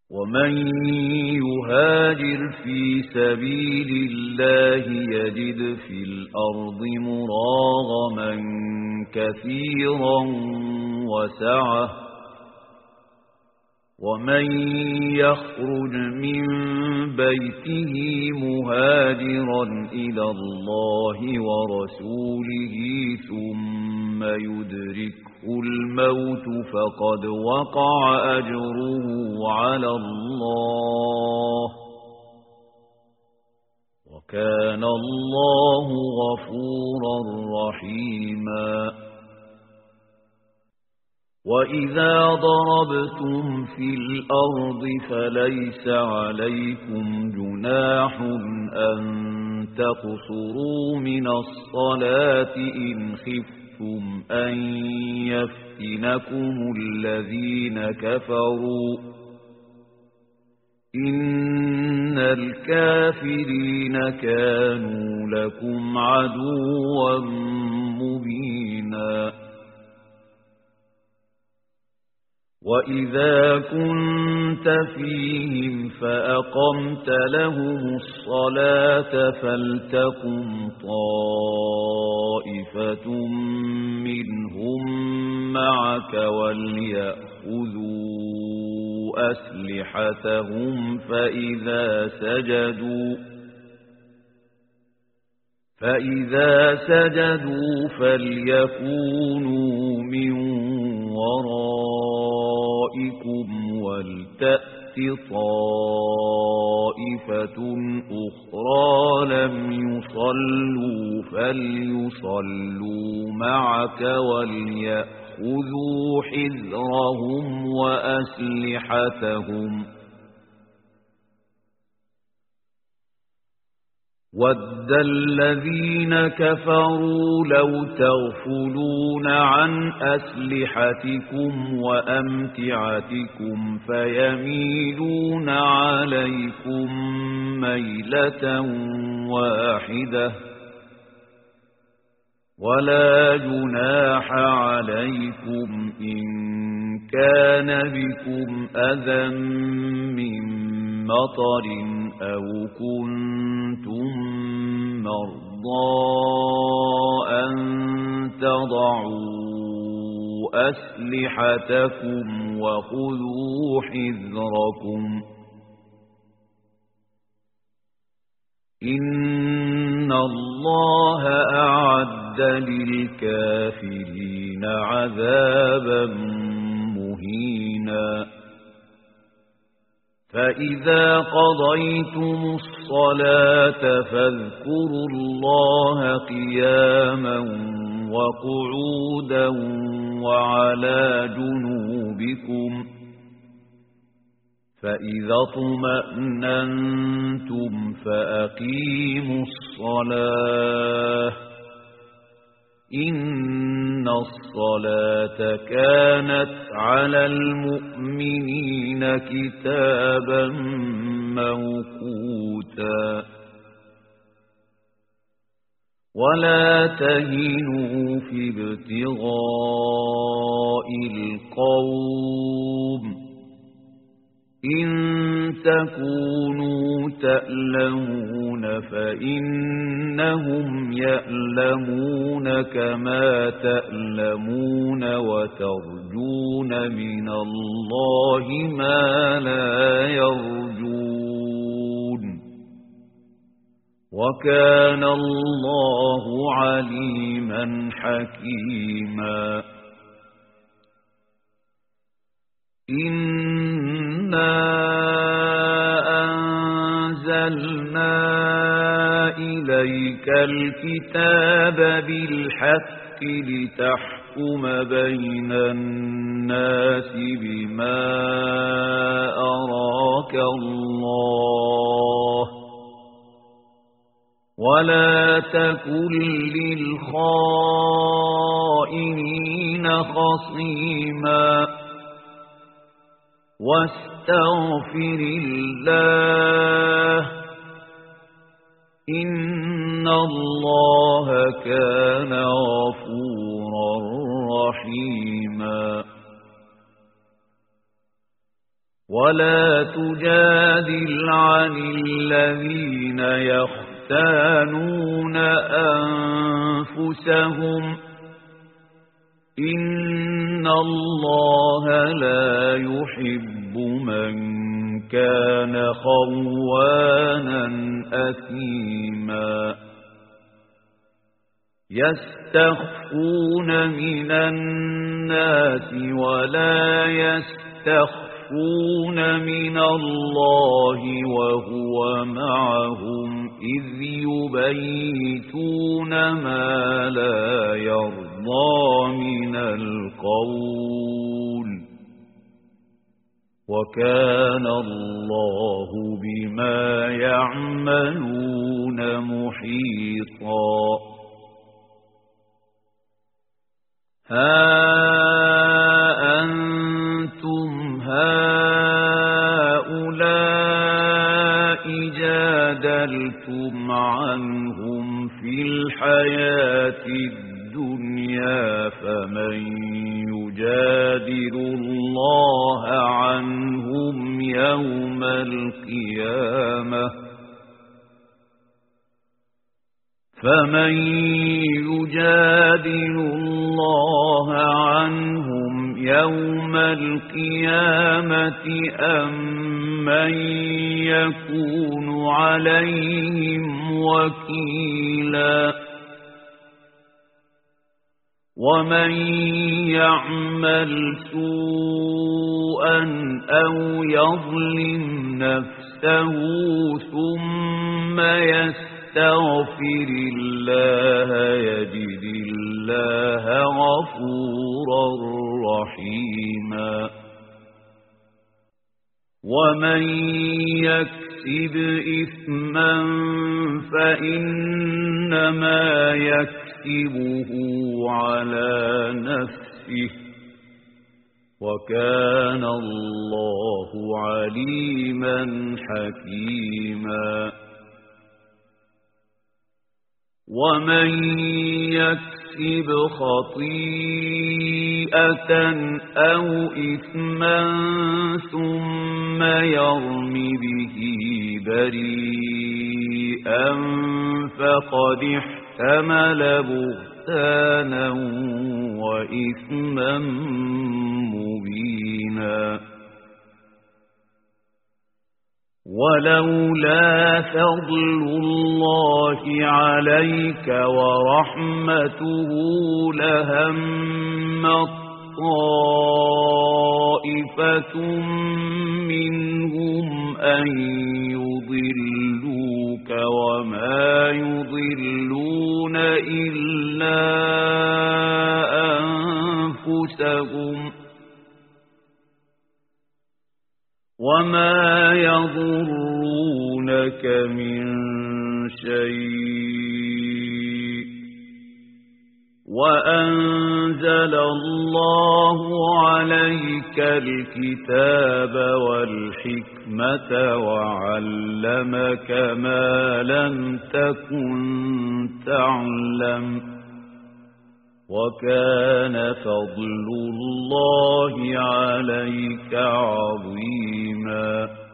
ومن يهاجر في سبيل الله يجد في الأرض مراغما كثيرا وسعة ومن يخرج من بيته مهاجرا إلى الله ورسوله ثم يدركه الموت فقد وقع أجره على الله وكان الله غفورا رحيما وإذا ضربتم في الأرض فليس عليكم جناح أن تقصروا من الصلاة إن خفتم أن يفتنكم الذين كفروا إن الكافرين كانوا لكم عدوا مبينا وإذا كنت فيهم فأقمت لهم الصلاة فلتقم طائفة منهم معك وليأخذوا أسلحتهم فإذا سجدوا فليكونوا من ورائكم ولتأت طائفة أخرى لم يصلوا فليصلوا معك وليأخذوا حذرهم وأسلحتهم وَدَّ الَّذِينَ كَفَرُوا لَوْ تَغْفُلُونَ عَنْ أَسْلِحَتِكُمْ وَأَمْتِعَتِكُمْ فَيَمِيلُونَ عَلَيْكُمْ مَيْلَةً وَاحِدَةً وَلَا جُنَاحَ عَلَيْكُمْ إِن كَانَ بِكُمْ أَذًى مِّن مطر أو كنتم مرضى أن تضعوا أسلحتكم وخذوا حذركم إن الله أعد للكافرين عذابا مهينا فإذا قضيتم الصلاة فاذكروا الله قياما وقعودا وعلى جنوبكم فإذا اطمأننتم فأقيموا الصلاة إن الصلاة كانت على المؤمنين كتابا موقوتا ولا تهنوا في ابتغاء القوم إن تكونوا تألمون فإنهم يألمون كما تألمون وترجون من الله ما لا يرجون وكان الله عليما حكيما إنا أنزلنا إليك الكتاب بالحق لتحكم بين الناس بما أراك الله ولا تكن للخائنين خصيما واستغفر الله إن الله كان غفورا رحيما ولا تجادل عن الذين يختانون أنفسهم إن الله لا يحب من كان خوانا أثيما يستخفون من الناس ولا يستخفون من الله وهو معهم إذ يبيتون ما لا يرضى من القول وكان الله بما يعملون محيطا ها أنتم هؤلاء جادلتم عنهم في الحياة الدنيا فمن يجادل الله عنهم يوم القيامة فمن يجادل الله عنهم يوم القيامة أم من يكون عليهم وكيلا ومن يعمل سوءا أو يظلم نفسه ثم يستغفر الله يجد الله غفورا رحيما ومن يكسب إثما فإنما يكسبه على نفسه وكان الله عليما حكيما ومن يكسب خطيئة أو إثما ثم يرم به بريئا فقد احتمل بهتانا وإثما مبينا ولولا فضل الله عليك ورحمته لهم طائفة منهم أن يضلوك وما يضلون إلا أنفسهم وما يضرونك من شيء وأنزل الله عليك الكتاب والحكمة وعلمك ما لم تكن تعلم وكان فضل الله عليك عظيما